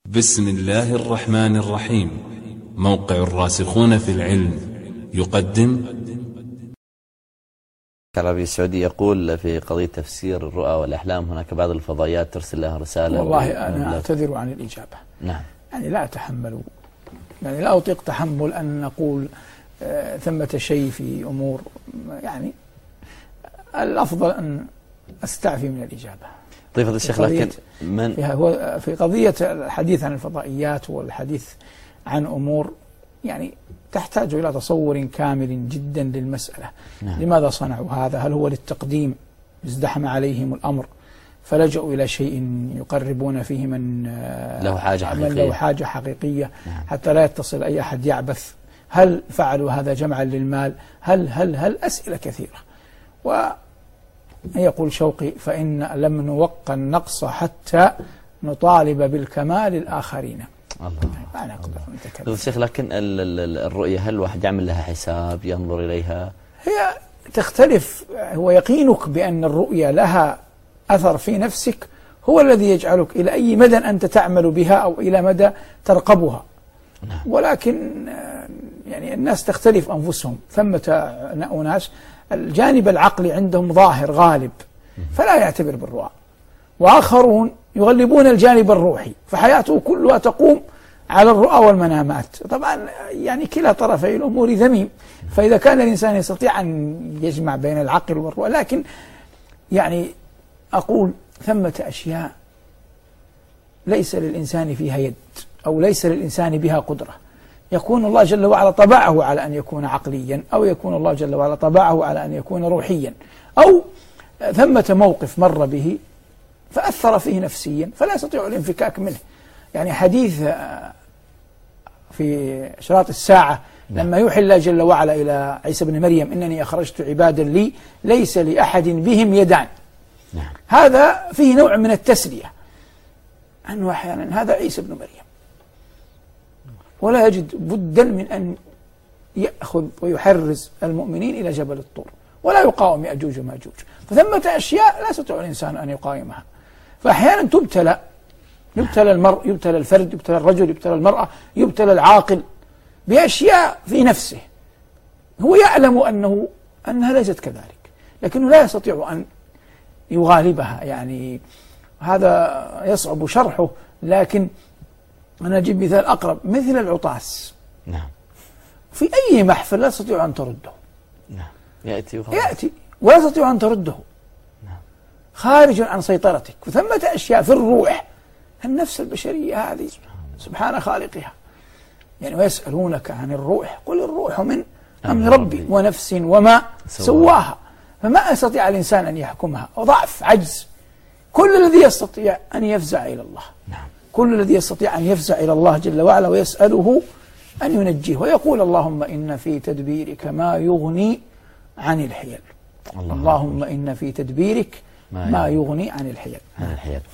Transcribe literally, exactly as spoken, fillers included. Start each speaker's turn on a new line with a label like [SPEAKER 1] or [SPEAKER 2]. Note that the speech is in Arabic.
[SPEAKER 1] بسم الله الرحمن الرحيم. موقع الراسخون في العلم يقدم.
[SPEAKER 2] العربي السعودي يقول في قضية تفسير الرؤى والأحلام هناك بعض الفضائيات ترسل لها رسالة.
[SPEAKER 3] والله أنا أعتذر عن الإجابة.
[SPEAKER 2] نعم.
[SPEAKER 3] يعني لا أتحمل، يعني لا أطيق تحمل أن نقول آه ثمة شيء في أمور، يعني الأفضل أن أستعفي من الإجابة.
[SPEAKER 2] طيب هذا الشيخ، لكن من
[SPEAKER 3] فيها هو في قضية الحديث عن الفضائيات والحديث عن أمور يعني تحتاج إلى تصور كامل جدا للمسألة. نعم. لماذا صنعوا هذا؟ هل هو للتقديم ازدحم عليهم الأمر فلجأوا إلى شيء يقربون فيه من
[SPEAKER 2] له حاجة حقيقية,
[SPEAKER 3] من له حاجة حقيقية
[SPEAKER 2] نعم.
[SPEAKER 3] حتى لا يتصل أي أحد يعبث؟ هل فعلوا هذا جمعا للمال؟ هل هل هل أسئلة كثيرة. ويقول شوقي: فإن لم نوق النقص حتى نطالب بالكمال الآخرين.
[SPEAKER 2] الله.
[SPEAKER 3] ما نقدر نتكلم.
[SPEAKER 2] الشيخ، لكن الرؤية هل الواحد يعمل لها حساب ينظر إليها؟
[SPEAKER 3] هي تختلف. هو يقينك بأن الرؤية لها أثر في نفسك هو الذي يجعلك إلى أي مدى أنت تعمل بها أو إلى مدى ترقبها.
[SPEAKER 2] نعم.
[SPEAKER 3] ولكن يعني الناس تختلف أنفسهم. ثمة أناس الجانب العقلي عندهم ظاهر غالب فلا يعتبر بالرؤى، وآخرون يغلبون الجانب الروحي فحياته كلها تقوم على الرؤى والمنامات. طبعا يعني كلا طرفي الأمور ذميم. فإذا كان الإنسان يستطيع أن يجمع بين العقل والرؤى، لكن يعني أقول ثمة أشياء ليس للإنسان فيها يد أو ليس للإنسان بها قدرة. يكون الله جل وعلا طبعه على أن يكون عقليا، أو يكون الله جل وعلا طبعه على أن يكون روحيا، أو ثمة موقف مر به فأثر فيه نفسيا فلا يستطيع الانفكاك منه. يعني حديث في أشراط الساعة لما يوحي الله جل وعلا إلى عيسى بن مريم: إنني أخرجت عبادا لي ليس لأحد بهم يدان.
[SPEAKER 2] نعم.
[SPEAKER 3] هذا فيه نوع من التسلية أنه أحيانا هذا عيسى بن مريم، ولا يجد بدا من أن يأخذ ويحرز المؤمنين إلى جبل الطور ولا يقاوم يأجوج وماجوج. فثمة أشياء لا يستطيع الإنسان أن يقاومها. فأحيانا تبتلى يبتلى المرء، يبتلى الفرد، يبتلى الرجل، يبتلى المرأة، يبتلى العاقل بأشياء في نفسه هو يعلم أنه أنها ليست كذلك، لكنه لا يستطيع أن يغالبها. يعني هذا يصعب شرحه، لكن أنا أجيب مثال أقرب: مثل العطاس.
[SPEAKER 2] نعم.
[SPEAKER 3] في أي محفل لا تستطيع أن ترده.
[SPEAKER 2] نعم. يأتي وخلاص.
[SPEAKER 3] يأتي ولا تستطيع أن ترده.
[SPEAKER 2] نعم.
[SPEAKER 3] خارج عن سيطرتك. وثمة أشياء في الروح، النفس البشرية هذه سبحان خالقها. يعني ويسألونك عن الروح قل الروح من أمر ربي ونفس وما سواها. فما يستطيع الإنسان أن يحكمها، وضعف عجز. كل الذي يستطيع أن يفزع إلى الله.
[SPEAKER 2] نعم.
[SPEAKER 3] كل الذي يستطيع أن يفزع إلى الله جل وعلا ويسأله أن ينجيه، ويقول: اللهم إن في تدبيرك ما يغني عن الحيل. الله اللهم إن في تدبيرك ما يغني عن الحيل.
[SPEAKER 2] عن الحيل.